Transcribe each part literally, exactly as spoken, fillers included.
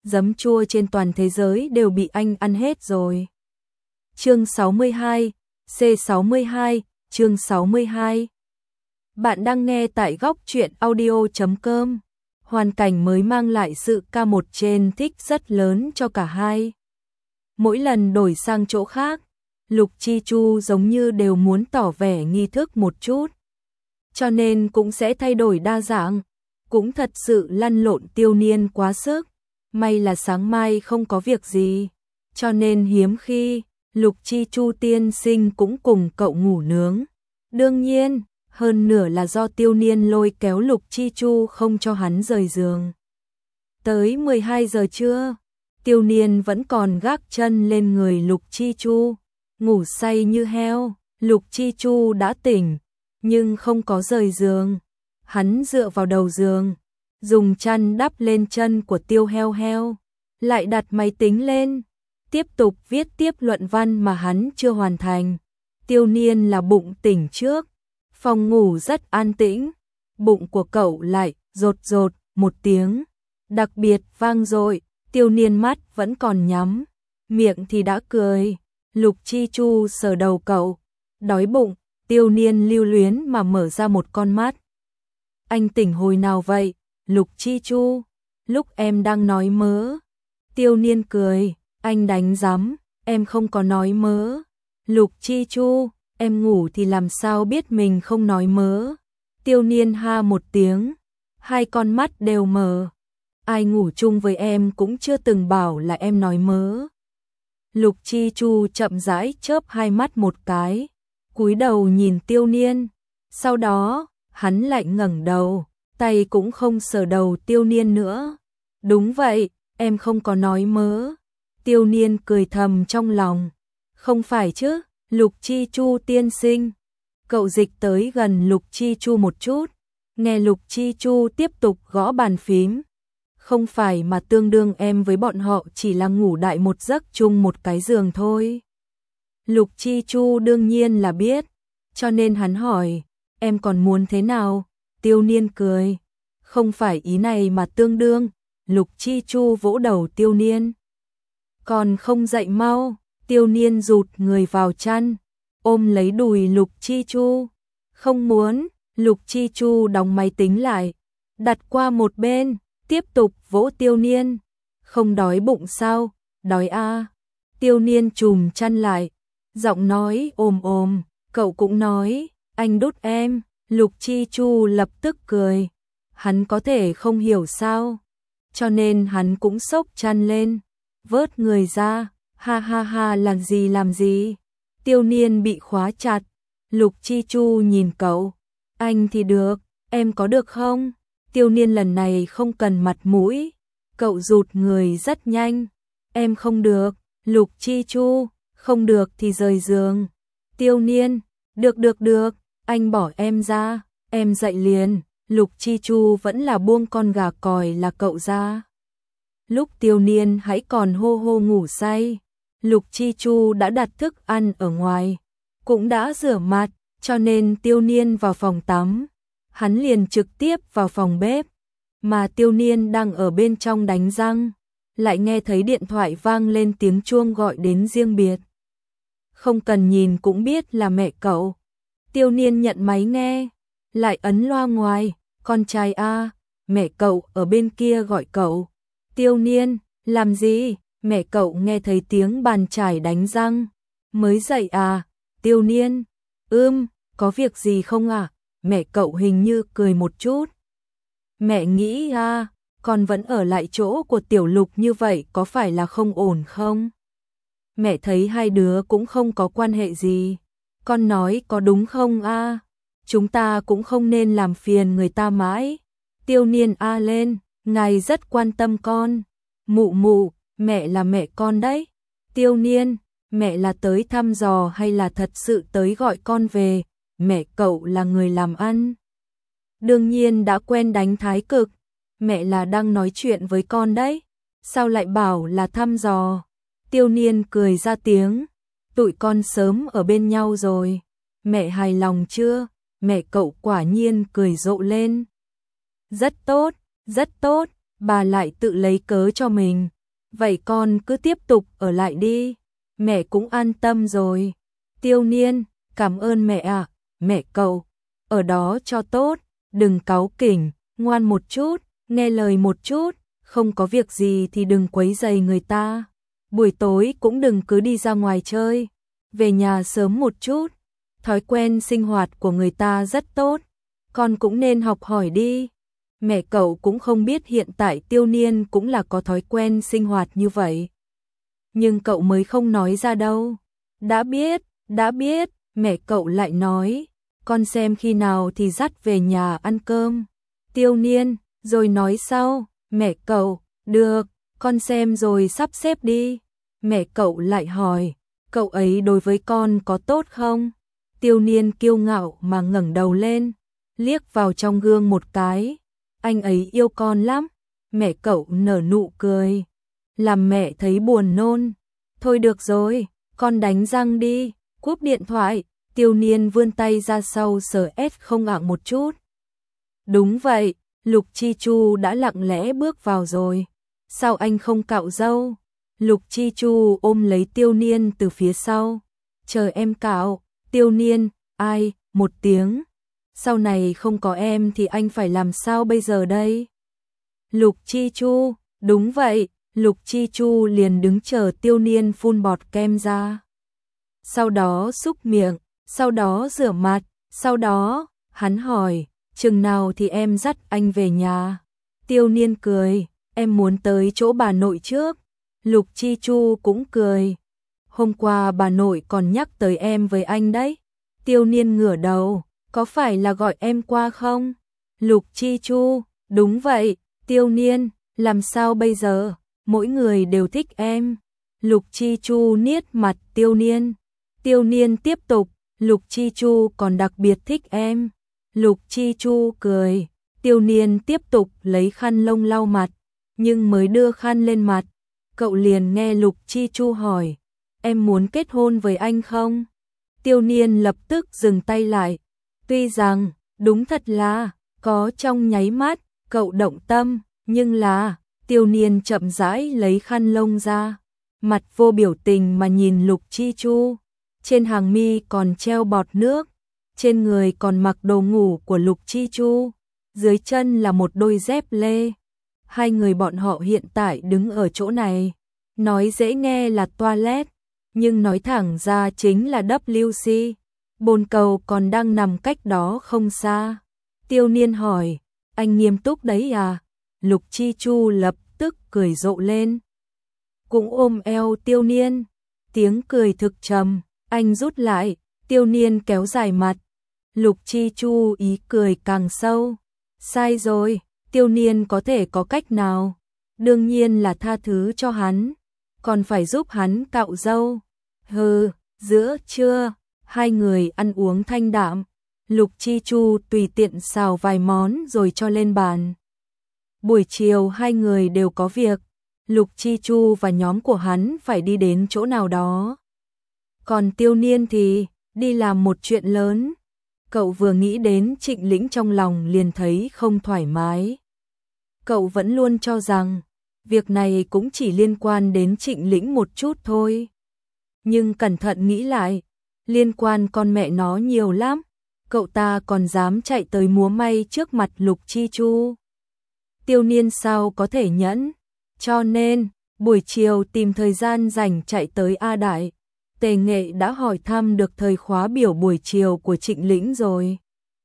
giấm chua trên toàn thế giới đều bị anh ăn hết rồi. Chương sáu mươi hai, C sáu mươi hai, chương sáu mươi hai. Bạn đang nghe tại góc truyện audio chấm com. Hoàn cảnh mới mang lại sự ca một trên thích rất lớn cho cả hai. Mỗi lần đổi sang chỗ khác, Lục Chi Chu giống như đều muốn tỏ vẻ nghi thức một chút. Cho nên cũng sẽ thay đổi đa dạng. Cũng thật sự lăn lộn Tiêu Niên quá sức. May là sáng mai không có việc gì. Cho nên hiếm khi, Lục Chi Chu tiên sinh cũng cùng cậu ngủ nướng. Đương nhiên, hơn nửa là do Tiêu Niên lôi kéo Lục Chi Chu không cho hắn rời giường. Tới mười hai giờ trưa, Tiêu Niên vẫn còn gác chân lên người Lục Chi Chu, ngủ say như heo. Lục Chi Chu đã tỉnh, nhưng không có rời giường. Hắn dựa vào đầu giường, dùng chăn đắp lên chân của Tiêu Heo Heo, lại đặt máy tính lên, tiếp tục viết tiếp luận văn mà hắn chưa hoàn thành. Tiêu Niên là bụng tỉnh trước, phòng ngủ rất an tĩnh, bụng của cậu lại rột rột một tiếng, đặc biệt vang dội. Tiêu Niên mắt vẫn còn nhắm, miệng thì đã cười. Lục Chi Chu sờ đầu cậu, đói bụng. Tiêu Niên lưu luyến mà mở ra một con mắt. Anh tỉnh hồi nào vậy, Lục Chi Chu? Lúc em đang nói mớ. Tiêu Niên cười, anh đánh rắm, em không có nói mớ. Lục Chi Chu, em ngủ thì làm sao biết mình không nói mớ. Tiêu Niên ha một tiếng, hai con mắt đều mờ. Ai ngủ chung với em cũng chưa từng bảo là em nói mớ. Lục Chi Chu chậm rãi chớp hai mắt một cái, cúi đầu nhìn Tiêu Niên. Sau đó, hắn lại ngẩng đầu, tay cũng không sờ đầu Tiêu Niên nữa. Đúng vậy, em không có nói mớ. Tiêu Niên cười thầm trong lòng. Không phải chứ, Lục Chi Chu tiên sinh. Cậu dịch tới gần Lục Chi Chu một chút, nghe Lục Chi Chu tiếp tục gõ bàn phím. Không phải mà tương đương em với bọn họ chỉ là ngủ đại một giấc chung một cái giường thôi. Lục Chi Chu đương nhiên là biết, cho nên hắn hỏi, em còn muốn thế nào? Tiêu Niên cười, không phải ý này mà tương đương. Lục Chi Chu vỗ đầu Tiêu Niên. Còn không dậy mau. Tiêu Niên rụt người vào chăn, ôm lấy đùi Lục Chi Chu. Không muốn. Lục Chi Chu đóng máy tính lại, đặt qua một bên, tiếp tục vỗ Tiêu Niên. Không đói bụng sao? Đói a. Tiêu Niên chùm chăn lại, giọng nói ồm ồm, cậu cũng nói, anh đút em. Lục Chi Chu lập tức cười, hắn có thể không hiểu sao, cho nên hắn cũng xốc chăn lên, vớt người ra, ha ha ha làm gì làm gì. Tiêu Niên bị khóa chặt, Lục Chi Chu nhìn cậu, anh thì được, em có được không? Tiêu Niên lần này không cần mặt mũi, cậu rụt người rất nhanh, em không được. Lục Chi Chu, không được thì rời giường. Tiêu Niên, được được được, anh bỏ em ra, em dậy liền. Lục Chi Chu vẫn là buông con gà còi là cậu ra. Lúc Tiêu Niên hãy còn hô hô ngủ say, Lục Chi Chu đã đặt thức ăn ở ngoài, cũng đã rửa mặt, cho nên Tiêu Niên vào phòng tắm, hắn liền trực tiếp vào phòng bếp, mà Tiêu Niên đang ở bên trong đánh răng, lại nghe thấy điện thoại vang lên tiếng chuông gọi đến riêng biệt. Không cần nhìn cũng biết là mẹ cậu. Tiêu Niên nhận máy nghe, lại ấn loa ngoài, con trai a, mẹ cậu ở bên kia gọi cậu. Tiêu Niên, làm gì? Mẹ cậu nghe thấy tiếng bàn chải đánh răng, mới dậy à? Tiêu Niên, ưm, có việc gì không à? Mẹ cậu hình như cười một chút. Mẹ nghĩ à, con vẫn ở lại chỗ của Tiểu Lục như vậy có phải là không ổn không? Mẹ thấy hai đứa cũng không có quan hệ gì. Con nói có đúng không a? À? Chúng ta cũng không nên làm phiền người ta mãi. Tiêu Niên a lên, ngài rất quan tâm con. Mụ mụ, mẹ là mẹ con đấy. Tiêu Niên, mẹ là tới thăm dò hay là thật sự tới gọi con về? Mẹ cậu là người làm ăn, đương nhiên đã quen đánh thái cực. Mẹ là đang nói chuyện với con đấy, sao lại bảo là thăm dò? Tiêu Niên cười ra tiếng, tụi con sớm ở bên nhau rồi. Mẹ hài lòng chưa? Mẹ cậu quả nhiên cười rộ lên. Rất tốt, rất tốt, bà lại tự lấy cớ cho mình. vậy con cứ tiếp tục ở lại đi, mẹ cũng an tâm rồi. Tiêu Niên, cảm ơn mẹ ạ, mẹ cậu, ở đó cho tốt, đừng cáu kỉnh, ngoan một chút, nghe lời một chút, không có việc gì thì đừng quấy rầy người ta. Buổi tối cũng đừng cứ đi ra ngoài chơi, về nhà sớm một chút, thói quen sinh hoạt của người ta rất tốt, con cũng nên học hỏi đi. Mẹ cậu cũng không biết hiện tại Tiêu Niên cũng là có thói quen sinh hoạt như vậy. Nhưng cậu mới không nói ra đâu. Đã biết, đã biết, mẹ cậu lại nói, con xem khi nào thì dắt về nhà ăn cơm. Tiêu Niên, rồi nói sau, mẹ cậu, được, con xem rồi sắp xếp đi. Mẹ cậu lại hỏi, cậu ấy đối với con có tốt không? Tiêu Niên kiêu ngạo mà ngẩng đầu lên, liếc vào trong gương một cái. Anh ấy yêu con lắm. Mẹ cậu nở nụ cười, làm mẹ thấy buồn nôn. Thôi được rồi, con đánh răng đi, cúp điện thoại. Tiêu Niên vươn tay ra sau sờ ét không ạng một chút. Đúng vậy, Lục Chi Chu đã lặng lẽ bước vào rồi. Sao anh không cạo râu? Lục Chi Chu ôm lấy Tiêu Niên từ phía sau. Chờ em cạo. Tiêu Niên, ai, một tiếng. Sau này không có em thì anh phải làm sao bây giờ đây? Lục Chi Chu, đúng vậy, Lục Chi Chu liền đứng chờ Tiêu Niên phun bọt kem ra. Sau đó xúc miệng, sau đó rửa mặt, sau đó, hắn hỏi, chừng nào thì em dắt anh về nhà? Tiêu Niên cười, em muốn tới chỗ bà nội trước. Lục Chi Chu cũng cười. Hôm qua bà nội còn nhắc tới em với anh đấy. Tiêu Niên ngửa đầu, có phải là gọi em qua không? Lục Chi Chu, đúng vậy. Tiêu Niên, làm sao bây giờ? Mỗi người đều thích em. Lục Chi Chu niết mặt Tiêu Niên. Tiêu Niên tiếp tục, Lục Chi Chu còn đặc biệt thích em. Lục Chi Chu cười. Tiêu Niên tiếp tục lấy khăn lông lau mặt, nhưng mới đưa khăn lên mặt, cậu liền nghe Lục Chi Chu hỏi, em muốn kết hôn với anh không? Tiêu Niên lập tức dừng tay lại. Tuy rằng, đúng thật là, có trong nháy mắt, cậu động tâm, nhưng là, Tiêu Niên chậm rãi lấy khăn lông ra, mặt vô biểu tình mà nhìn Lục Chi Chu, trên hàng mi còn treo bọt nước, trên người còn mặc đồ ngủ của Lục Chi Chu, dưới chân là một đôi dép lê. Hai người bọn họ hiện tại đứng ở chỗ này, nói dễ nghe là toilet, nhưng nói thẳng ra chính là vê kép xê. Bồn cầu còn đang nằm cách đó không xa. Tiêu Niên hỏi, anh nghiêm túc đấy à? Lục Chi Chu lập tức cười rộ lên, cũng ôm eo Tiêu Niên, tiếng cười thực trầm. Anh rút lại, Tiêu Niên kéo dài mặt. Lục Chi Chu ý cười càng sâu. Sai rồi, Tiêu Niên có thể có cách nào? Đương nhiên là tha thứ cho hắn, còn phải giúp hắn cạo râu. Hừ, giữa trưa, hai người ăn uống thanh đạm. Lục Chi Chu tùy tiện xào vài món rồi cho lên bàn. Buổi chiều hai người đều có việc. Lục Chi Chu và nhóm của hắn phải đi đến chỗ nào đó. Còn Tiêu Niên thì đi làm một chuyện lớn. Cậu vừa nghĩ đến Trịnh Lĩnh trong lòng liền thấy không thoải mái. Cậu vẫn luôn cho rằng việc này cũng chỉ liên quan đến Trịnh Lĩnh một chút thôi. Nhưng cẩn thận nghĩ lại, liên quan con mẹ nó nhiều lắm. Cậu ta còn dám chạy tới múa may trước mặt Lục Chi Chu. Tiêu Niên sao có thể nhẫn? Cho nên, buổi chiều tìm thời gian rảnh chạy tới A Đại. Tề Nghệ đã hỏi thăm được thời khóa biểu buổi chiều của Trịnh Lĩnh rồi.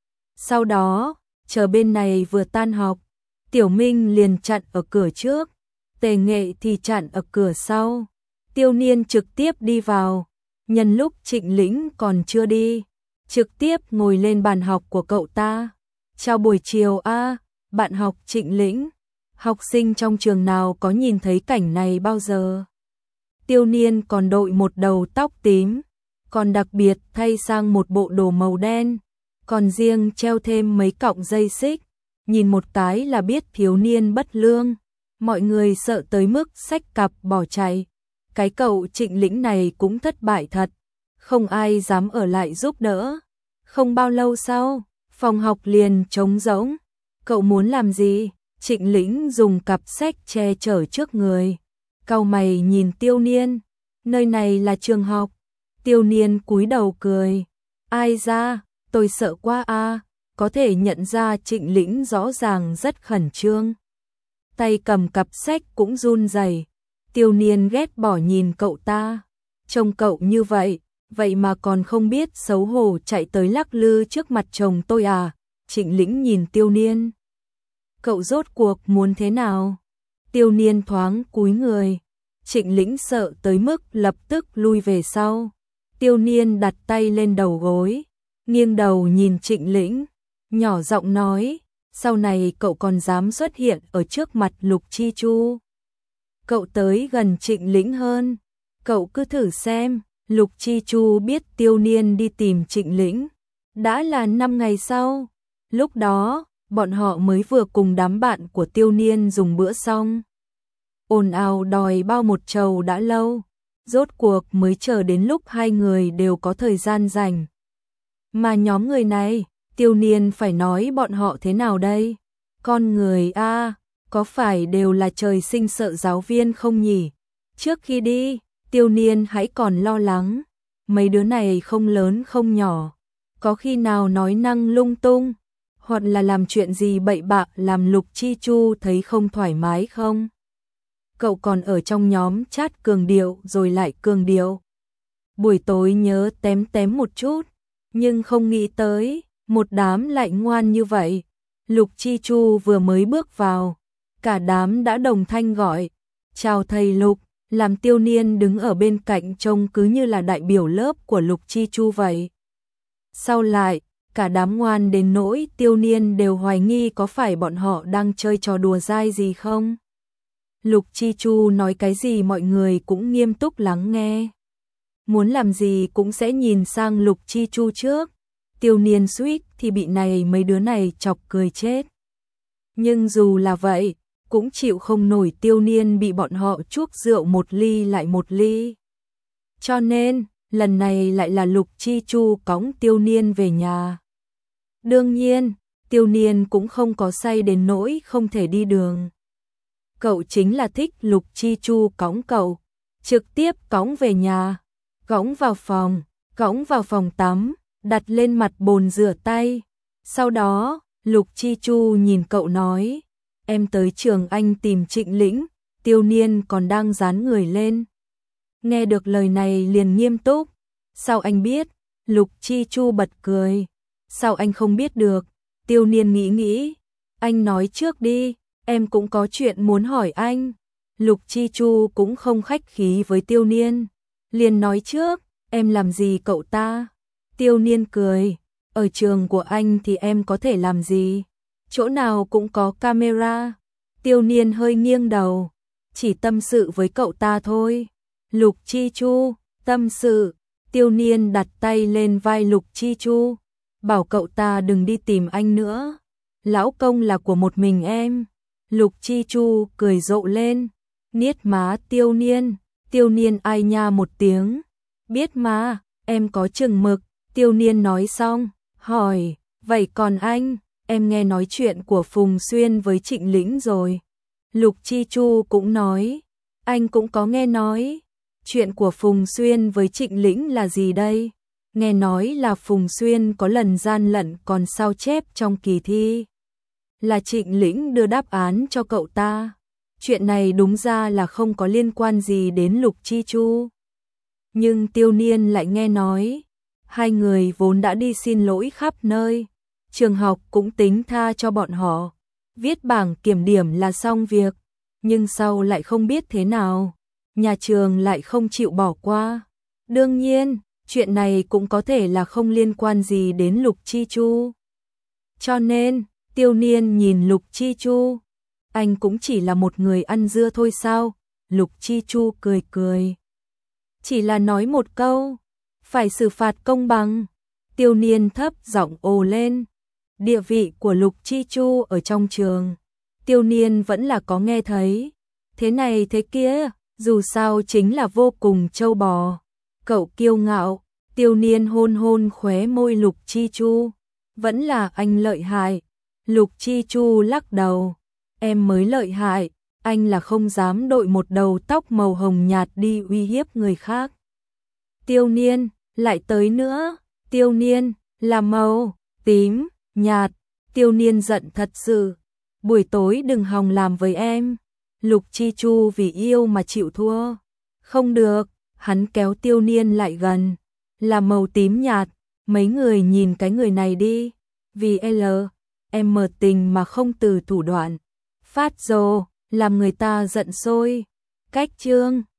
Sau đó, chờ bên này vừa tan học, Tiểu Minh liền chặn ở cửa trước, Tề Nghệ thì chặn ở cửa sau. Tiêu Niên trực tiếp đi vào, nhân lúc Trịnh Lĩnh còn chưa đi, trực tiếp ngồi lên bàn học của cậu ta. Chào buổi chiều a, bạn học Trịnh Lĩnh. Học sinh trong trường nào có nhìn thấy cảnh này bao giờ? Tiêu Niên còn đội một đầu tóc tím, còn đặc biệt thay sang một bộ đồ màu đen, còn riêng treo thêm mấy cọng dây xích, nhìn một cái là biết thiếu niên bất lương. Mọi người sợ tới mức xách cặp bỏ chạy. Cái cậu Trịnh Lĩnh này cũng thất bại thật, không ai dám ở lại giúp đỡ. Không bao lâu sau, phòng học liền trống rỗng. Cậu muốn làm gì? Trịnh Lĩnh dùng cặp sách che chở trước người, cau mày nhìn Tiêu Niên, nơi này là trường học. Tiêu Niên cúi đầu cười, ai ra, tôi sợ quá a, có thể nhận ra Trịnh Lĩnh rõ ràng rất khẩn trương. Tay cầm cặp sách cũng run rẩy. Tiêu Niên ghét bỏ nhìn cậu ta, trông cậu như vậy, vậy mà còn không biết xấu hổ chạy tới lắc lư trước mặt chồng tôi à? Trịnh Lĩnh nhìn Tiêu Niên, cậu rốt cuộc muốn thế nào? Tiêu Niên thoáng cúi người, Trịnh Lĩnh sợ tới mức lập tức lui về sau. Tiêu Niên đặt tay lên đầu gối, nghiêng đầu nhìn Trịnh Lĩnh, nhỏ giọng nói, sau này cậu còn dám xuất hiện ở trước mặt Lục Chi Chu. Cậu tới gần Trịnh Lĩnh hơn, cậu cứ thử xem. Lục Chi Chu biết Tiêu Niên đi tìm Trịnh Lĩnh, đã là năm ngày sau. Lúc đó, bọn họ mới vừa cùng đám bạn của Tiêu Niên dùng bữa xong. Ồn ào đòi bao một chầu đã lâu, rốt cuộc mới chờ đến lúc hai người đều có thời gian rảnh. Mà nhóm người này, Tiêu Niên phải nói bọn họ thế nào đây? Con người a, có phải đều là trời sinh sợ giáo viên không nhỉ? Trước khi đi, Tiêu Niên hãy còn lo lắng, mấy đứa này không lớn không nhỏ, có khi nào nói năng lung tung, hoặc là làm chuyện gì bậy bạ làm Lục Chi Chu thấy không thoải mái không? Cậu còn ở trong nhóm chat cường điệu rồi lại cường điệu. Buổi tối nhớ tém tém một chút, nhưng không nghĩ tới, một đám lại ngoan như vậy. Lục Chi Chu vừa mới bước vào, cả đám đã đồng thanh gọi, chào thầy Lục, làm Tiêu Niên đứng ở bên cạnh trông cứ như là đại biểu lớp của Lục Chi Chu vậy. Sau lại, cả đám ngoan đến nỗi Tiêu Niên đều hoài nghi có phải bọn họ đang chơi trò đùa dai gì không. Lục Chi Chu nói cái gì mọi người cũng nghiêm túc lắng nghe. Muốn làm gì cũng sẽ nhìn sang Lục Chi Chu trước. Tiêu Niên suýt thì bị này mấy đứa này chọc cười chết. Nhưng dù là vậy, cũng chịu không nổi Tiêu Niên bị bọn họ chuốc rượu một ly lại một ly. Cho nên, lần này lại là Lục Chi Chu cõng Tiêu Niên về nhà. Đương nhiên, Tiêu Niên cũng không có say đến nỗi không thể đi đường. Cậu chính là thích Lục Chi Chu cõng cậu, trực tiếp cõng về nhà, cõng vào phòng, cõng vào phòng tắm, đặt lên mặt bồn rửa tay. Sau đó, Lục Chi Chu nhìn cậu nói, em tới trường anh tìm Trịnh Lĩnh. Tiêu Niên còn đang dán người lên. Nghe được lời này liền nghiêm túc. Sao anh biết? Lục Chi Chu bật cười. Sao anh không biết được? Tiêu Niên nghĩ nghĩ. Anh nói trước đi, em cũng có chuyện muốn hỏi anh. Lục Chi Chu cũng không khách khí với Tiêu Niên. Liền nói trước, em làm gì cậu ta? Tiêu Niên cười. Ở trường của anh thì em có thể làm gì? Chỗ nào cũng có camera. Tiêu Niên hơi nghiêng đầu. Chỉ tâm sự với cậu ta thôi. Lục Chi Chu, tâm sự. Tiêu Niên đặt tay lên vai Lục Chi Chu. Bảo cậu ta đừng đi tìm anh nữa. Lão công là của một mình em. Lục Chi Chu cười rộ lên. Niết má Tiêu Niên. Tiêu Niên ai nha một tiếng. Biết mà, em có chừng mực. Tiêu Niên nói xong, hỏi, vậy còn anh, em nghe nói chuyện của Phùng Xuyên với Trịnh Lĩnh rồi. Lục Chi Chu cũng nói, anh cũng có nghe nói. Chuyện của Phùng Xuyên với Trịnh Lĩnh là gì đây? Nghe nói là Phùng Xuyên có lần gian lận còn sao chép trong kỳ thi. Là Trịnh Lĩnh đưa đáp án cho cậu ta. Chuyện này đúng ra là không có liên quan gì đến Lục Chi Chu. Nhưng Tiêu Niên lại nghe nói, hai người vốn đã đi xin lỗi khắp nơi. Trường học cũng tính tha cho bọn họ. Viết bảng kiểm điểm là xong việc. Nhưng sau lại không biết thế nào. Nhà trường lại không chịu bỏ qua. Đương nhiên, chuyện này cũng có thể là không liên quan gì đến Lục Chi Chu. Cho nên, Tiêu Niên nhìn Lục Chi Chu. Anh cũng chỉ là một người ăn dưa thôi sao? Lục Chi Chu cười cười. Chỉ là nói một câu. Phải xử phạt công bằng. Tiêu Niên thấp giọng ồ lên. Địa vị của Lục Chi Chu ở trong trường. Tiêu Niên vẫn là có nghe thấy. Thế này thế kia, dù sao chính là vô cùng trâu bò. Cậu kiêu ngạo. Tiêu Niên hôn hôn khóe môi Lục Chi Chu. Vẫn là anh lợi hại. Lục Chi Chu lắc đầu. Em mới lợi hại. anh là không dám đội một đầu tóc màu hồng nhạt đi uy hiếp người khác. Tiêu Niên, lại tới nữa, Tiêu Niên, là màu, tím, nhạt, Tiêu Niên giận thật sự, buổi tối đừng hòng làm với em, Lục Chi Chu vì yêu mà chịu thua, không được, hắn kéo Tiêu Niên lại gần, là màu tím nhạt, mấy người nhìn cái người này đi, vì L, em mờ tình mà không từ thủ đoạn, phát rồ, làm người ta giận sôi, cách chương.